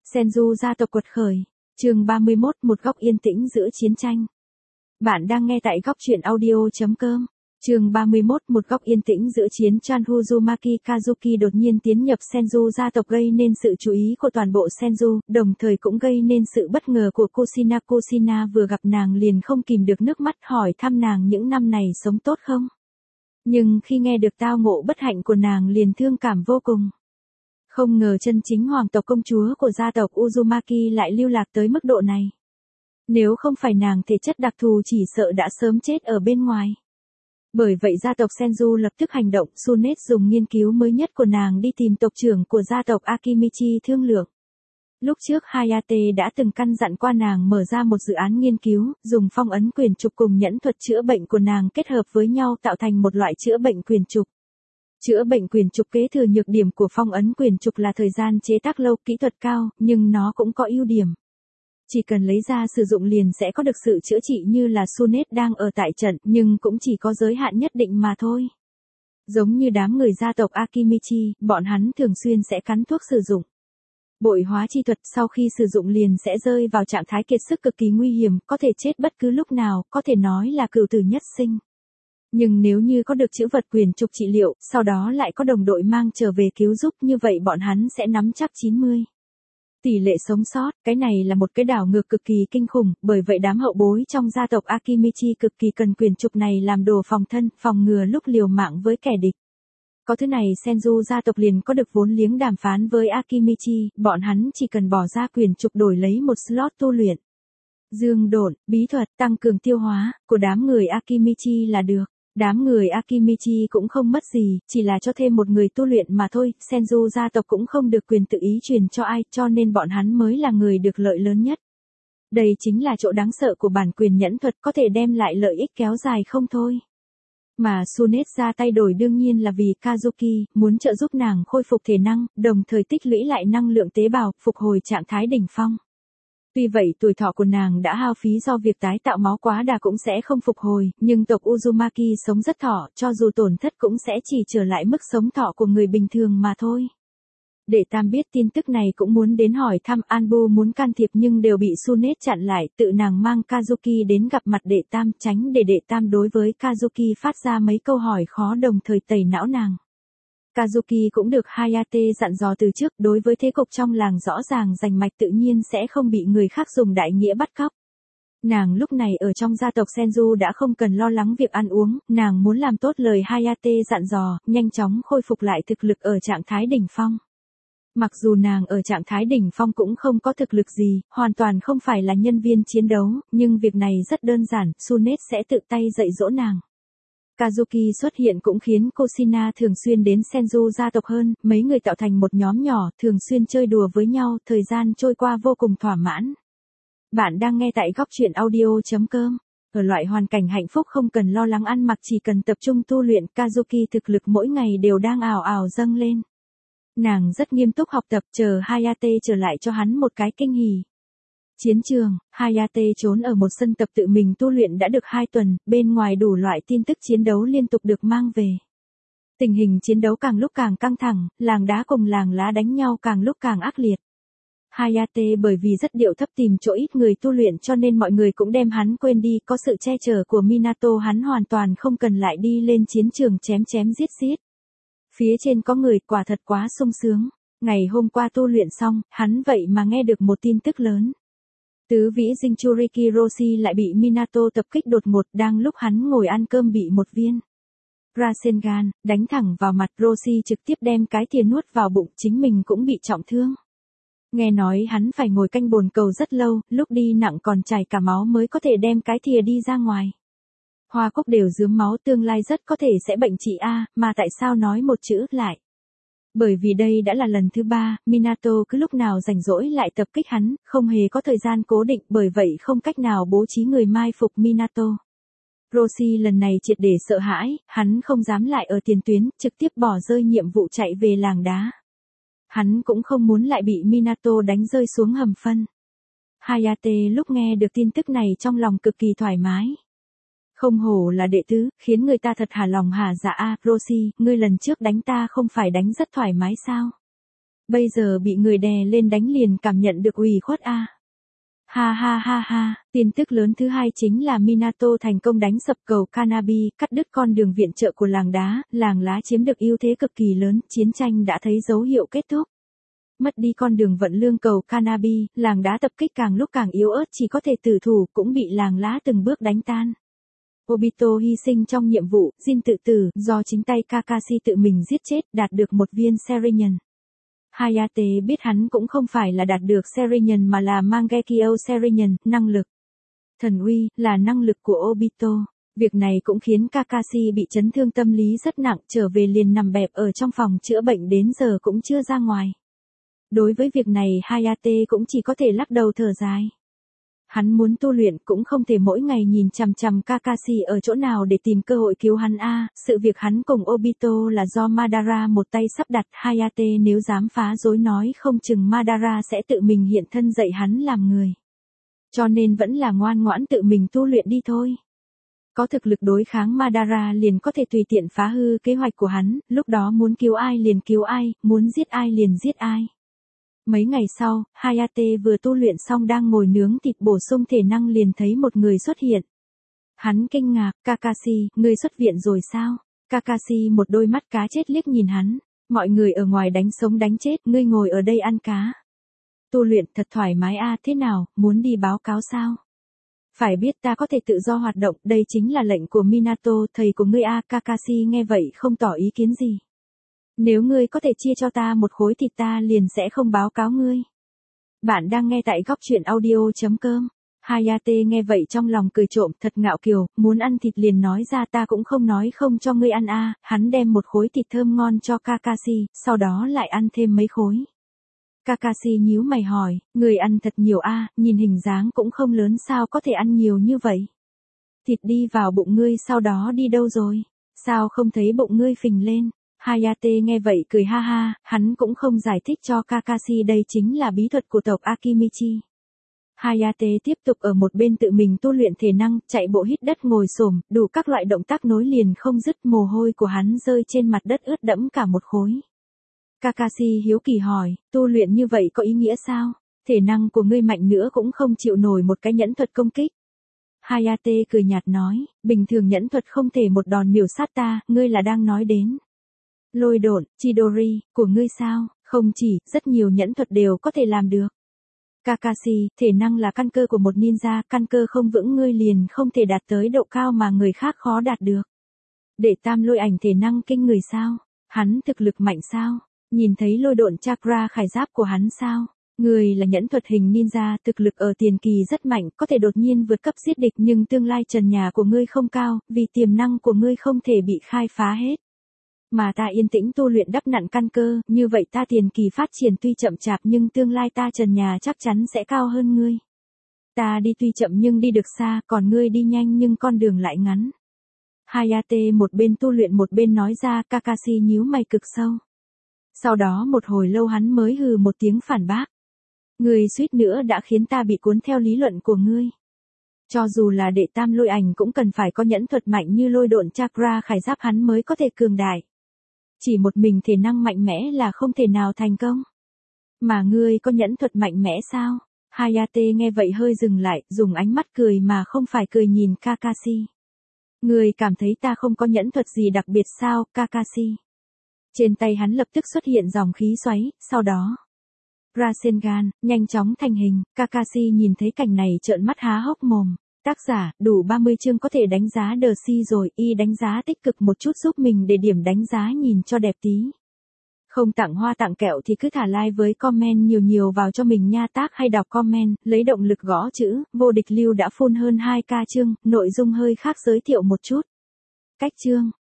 Senju gia tộc quật khởi. Chương 31, một góc yên tĩnh giữa chiến tranh. Bạn đang nghe tại góc truyện audio.com. Chương 31, một góc yên tĩnh giữa chiến tranh. Uzumaki Kazuki đột nhiên tiến nhập Senju gia tộc gây nên sự chú ý của toàn bộ Senju, đồng thời cũng gây nên sự bất ngờ của Kushina. Kushina vừa gặp nàng liền không kìm được nước mắt, hỏi thăm nàng những năm này sống tốt không. Nhưng khi nghe được tao ngộ bất hạnh của nàng liền thương cảm vô cùng. Không ngờ chân chính hoàng tộc công chúa của gia tộc Uzumaki lại lưu lạc tới mức độ này. Nếu không phải nàng thể chất đặc thù chỉ sợ đã sớm chết ở bên ngoài. Bởi vậy gia tộc Senju lập tức hành động. Tsunade dùng nghiên cứu mới nhất của nàng đi tìm tộc trưởng của gia tộc Akimichi thương lượng. Lúc trước Hayate đã từng căn dặn qua nàng mở ra một dự án nghiên cứu, dùng phong ấn quyền trục cùng nhẫn thuật chữa bệnh của nàng kết hợp với nhau tạo thành một loại chữa bệnh quyền trục. Chữa bệnh quyền trục kế thừa nhược điểm của phong ấn quyền trục là thời gian chế tác lâu, kỹ thuật cao, nhưng nó cũng có ưu điểm. Chỉ cần lấy ra sử dụng liền sẽ có được sự chữa trị như là Tsunade đang ở tại trận, nhưng cũng chỉ có giới hạn nhất định mà thôi. Giống như đám người gia tộc Akimichi, bọn hắn thường xuyên sẽ cắn thuốc sử dụng. Bội hóa chi thuật sau khi sử dụng liền sẽ rơi vào trạng thái kiệt sức cực kỳ nguy hiểm, có thể chết bất cứ lúc nào, có thể nói là cửu tử nhất sinh. Nhưng nếu như có được chữ vật quyền trục trị liệu, sau đó lại có đồng đội mang trở về cứu giúp, như vậy bọn hắn sẽ nắm chắc 90. Tỷ lệ sống sót, cái này là một cái đảo ngược cực kỳ kinh khủng, bởi vậy đám hậu bối trong gia tộc Akimichi cực kỳ cần quyền trục này làm đồ phòng thân, phòng ngừa lúc liều mạng với kẻ địch. Có thứ này Senju gia tộc liền có được vốn liếng đàm phán với Akimichi, bọn hắn chỉ cần bỏ ra quyền trục đổi lấy một slot tu luyện. Dương độn, bí thuật, tăng cường tiêu hóa, của đám người Akimichi là được. Đám người Akimichi cũng không mất gì, chỉ là cho thêm một người tu luyện mà thôi, Senju gia tộc cũng không được quyền tự ý truyền cho ai, cho nên bọn hắn mới là người được lợi lớn nhất. Đây chính là chỗ đáng sợ của bản quyền nhẫn thuật, có thể đem lại lợi ích kéo dài không thôi. Mà Tsunade ra tay đổi đương nhiên là vì Kazuki, muốn trợ giúp nàng khôi phục thể năng, đồng thời tích lũy lại năng lượng tế bào, phục hồi trạng thái đỉnh phong. Tuy vậy tuổi thọ của nàng đã hao phí do việc tái tạo máu quá đà cũng sẽ không phục hồi, nhưng tộc Uzumaki sống rất thọ, cho dù tổn thất cũng sẽ chỉ trở lại mức sống thọ của người bình thường mà thôi. Đệ Tam biết tin tức này cũng muốn đến hỏi thăm, Anbu muốn can thiệp nhưng đều bị Tsunade chặn lại, tự nàng mang Kazuki đến gặp mặt Đệ Tam, tránh để Đệ Tam đối với Kazuki phát ra mấy câu hỏi khó đồng thời tẩy não nàng. Kazuki cũng được Hayate dặn dò từ trước, đối với thế cục trong làng rõ ràng rành mạch tự nhiên sẽ không bị người khác dùng đại nghĩa bắt cóc. Nàng lúc này ở trong gia tộc Senju đã không cần lo lắng việc ăn uống, nàng muốn làm tốt lời Hayate dặn dò, nhanh chóng khôi phục lại thực lực ở trạng thái đỉnh phong. Mặc dù nàng ở trạng thái đỉnh phong cũng không có thực lực gì, hoàn toàn không phải là nhân viên chiến đấu, nhưng việc này rất đơn giản, Tsunade sẽ tự tay dạy dỗ nàng. Kazuki xuất hiện cũng khiến Kushina thường xuyên đến Senju gia tộc hơn, mấy người tạo thành một nhóm nhỏ, thường xuyên chơi đùa với nhau, thời gian trôi qua vô cùng thỏa mãn. Bạn đang nghe tại góc truyện audio.com. Ở loại hoàn cảnh hạnh phúc không cần lo lắng ăn mặc, chỉ cần tập trung tu luyện, Kazuki thực lực mỗi ngày đều đang ào ào dâng lên. Nàng rất nghiêm túc học tập, chờ Hayate trở lại cho hắn một cái kinh hỉ. Chiến trường, Hayate trốn ở một sân tập tự mình tu luyện đã được 2 tuần, bên ngoài đủ loại tin tức chiến đấu liên tục được mang về. Tình hình chiến đấu càng lúc càng căng thẳng, làng đá cùng làng lá đánh nhau càng lúc càng ác liệt. Hayate bởi vì rất điệu thấp tìm chỗ ít người tu luyện cho nên mọi người cũng đem hắn quên đi, có sự che chở của Minato hắn hoàn toàn không cần lại đi lên chiến trường chém chém giết giết. Phía trên có người, quả thật quá sung sướng. Ngày hôm qua tu luyện xong, hắn vậy mà nghe được một tin tức lớn. Tứ vĩ Jinchuriki Roshi lại bị Minato tập kích đột ngột, đang lúc hắn ngồi ăn cơm bị một viên Rasengan đánh thẳng vào mặt, Roshi trực tiếp đem cái thìa nuốt vào bụng, chính mình cũng bị trọng thương. Nghe nói hắn phải ngồi canh bồn cầu rất lâu, lúc đi nặng còn chảy cả máu mới có thể đem cái thìa đi ra ngoài. Hoa cúc đều rướm máu, tương lai rất có thể sẽ bệnh trị A, mà tại sao nói một chữ lại? Bởi vì đây đã là lần thứ 3, Minato cứ lúc nào rảnh rỗi lại tập kích hắn, không hề có thời gian cố định, bởi vậy không cách nào bố trí người mai phục Minato. Roshi lần này triệt để sợ hãi, hắn không dám lại ở tiền tuyến, trực tiếp bỏ rơi nhiệm vụ chạy về làng đá. Hắn cũng không muốn lại bị Minato đánh rơi xuống hầm phân. Hayate lúc nghe được tin tức này trong lòng cực kỳ thoải mái. Không hổ là đệ tứ, khiến người ta thật hả lòng hả dạ. Roshi, ngươi lần trước đánh ta không phải đánh rất thoải mái sao? Bây giờ bị người đè lên đánh liền cảm nhận được ủy khuất a. Ha ha ha ha, tin tức lớn thứ hai chính là Minato thành công đánh sập cầu Kanabi, cắt đứt con đường viện trợ của làng đá, làng lá chiếm được ưu thế cực kỳ lớn, chiến tranh đã thấy dấu hiệu kết thúc. Mất đi con đường vận lương cầu Kanabi, làng đá tập kích càng lúc càng yếu ớt chỉ có thể tử thủ cũng bị làng lá từng bước đánh tan. Obito hy sinh trong nhiệm vụ, Jin tự tử, do chính tay Kakashi tự mình giết chết, đạt được một viên Sharingan. Hayate biết hắn cũng không phải là đạt được Sharingan mà là Mangekyo Sharingan, năng lực. Thần uy, là năng lực của Obito. Việc này cũng khiến Kakashi bị chấn thương tâm lý rất nặng, trở về liền nằm bẹp ở trong phòng chữa bệnh đến giờ cũng chưa ra ngoài. Đối với việc này Hayate cũng chỉ có thể lắc đầu thở dài. Hắn muốn tu luyện cũng không thể mỗi ngày nhìn chằm chằm Kakashi ở chỗ nào để tìm cơ hội cứu hắn a. Sự việc hắn cùng Obito là do Madara một tay sắp đặt, Hayate nếu dám phá rối nói không chừng Madara sẽ tự mình hiện thân dạy hắn làm người. Cho nên vẫn là ngoan ngoãn tự mình tu luyện đi thôi. Có thực lực đối kháng Madara liền có thể tùy tiện phá hư kế hoạch của hắn, lúc đó muốn cứu ai liền cứu ai, muốn giết ai liền giết ai. Mấy ngày sau, Hayate vừa tu luyện xong đang ngồi nướng thịt bổ sung thể năng liền thấy một người xuất hiện. Hắn kinh ngạc, Kakashi, ngươi xuất viện rồi sao? Kakashi một đôi mắt cá chết liếc nhìn hắn, mọi người ở ngoài đánh sống đánh chết, ngươi ngồi ở đây ăn cá. Tu luyện thật thoải mái a, thế nào, muốn đi báo cáo sao? Phải biết ta có thể tự do hoạt động, đây chính là lệnh của Minato, thầy của ngươi a. Kakashi nghe vậy không tỏ ý kiến gì. Nếu ngươi có thể chia cho ta một khối thịt ta liền sẽ không báo cáo ngươi. Bạn đang nghe tại góc truyện audio.com. Hayate nghe vậy trong lòng cười trộm, thật ngạo kiều, muốn ăn thịt liền nói ra, ta cũng không nói không cho ngươi ăn a. Hắn đem một khối thịt thơm ngon cho Kakashi, sau đó lại ăn thêm mấy khối. Kakashi nhíu mày hỏi, người ăn thật nhiều a, nhìn hình dáng cũng không lớn sao có thể ăn nhiều như vậy. Thịt đi vào bụng ngươi sau đó đi đâu rồi? Sao không thấy bụng ngươi phình lên? Hayate nghe vậy cười ha ha, hắn cũng không giải thích cho Kakashi đây chính là bí thuật của tộc Akimichi. Hayate tiếp tục ở một bên tự mình tu luyện thể năng, chạy bộ hít đất ngồi xổm, đủ các loại động tác nối liền không dứt, mồ hôi của hắn rơi trên mặt đất ướt đẫm cả một khối. Kakashi hiếu kỳ hỏi, tu luyện như vậy có ý nghĩa sao? Thể năng của ngươi mạnh nữa cũng không chịu nổi một cái nhẫn thuật công kích. Hayate cười nhạt nói, bình thường nhẫn thuật không thể một đòn miểu sát ta, ngươi là đang nói đến lôi độn, Chidori, của ngươi sao? Không chỉ, rất nhiều nhẫn thuật đều có thể làm được. Kakashi, thể năng là căn cơ của một ninja, căn cơ không vững ngươi liền không thể đạt tới độ cao mà người khác khó đạt được. Để tam lôi ảnh thể năng kinh người sao? Hắn thực lực mạnh sao? Nhìn thấy lôi độn chakra khải giáp của hắn sao? Người là nhẫn thuật hình ninja, thực lực ở tiền kỳ rất mạnh, có thể đột nhiên vượt cấp giết địch nhưng tương lai trần nhà của ngươi không cao, vì tiềm năng của ngươi không thể bị khai phá hết. Mà ta yên tĩnh tu luyện đắp nặn căn cơ, như vậy ta tiền kỳ phát triển tuy chậm chạp nhưng tương lai ta trần nhà chắc chắn sẽ cao hơn ngươi. Ta đi tuy chậm nhưng đi được xa, còn ngươi đi nhanh nhưng con đường lại ngắn. Hayate một bên tu luyện một bên nói ra, Kakashi nhíu mày cực sâu. Sau đó một hồi lâu hắn mới hừ một tiếng phản bác. Ngươi suýt nữa đã khiến ta bị cuốn theo lý luận của ngươi. Cho dù là đệ tam lôi ảnh cũng cần phải có nhẫn thuật mạnh như lôi độn chakra khải giáp hắn mới có thể cường đại. Chỉ một mình thể năng mạnh mẽ là không thể nào thành công. Mà ngươi có nhẫn thuật mạnh mẽ sao? Hayate nghe vậy hơi dừng lại, dùng ánh mắt cười mà không phải cười nhìn Kakashi. Ngươi cảm thấy ta không có nhẫn thuật gì đặc biệt sao, Kakashi? Trên tay hắn lập tức xuất hiện dòng khí xoáy, sau đó Rasengan, nhanh chóng thành hình, Kakashi nhìn thấy cảnh này trợn mắt há hốc mồm. Tác giả, đủ 30 chương có thể đánh giá đờ si rồi, y đánh giá tích cực một chút giúp mình để điểm đánh giá nhìn cho đẹp tí. Không tặng hoa tặng kẹo thì cứ thả like với comment nhiều vào cho mình nha, tác hay đọc comment, lấy động lực gõ chữ, vô địch lưu đã full hơn 2k chương, nội dung hơi khác giới thiệu một chút. Cách chương.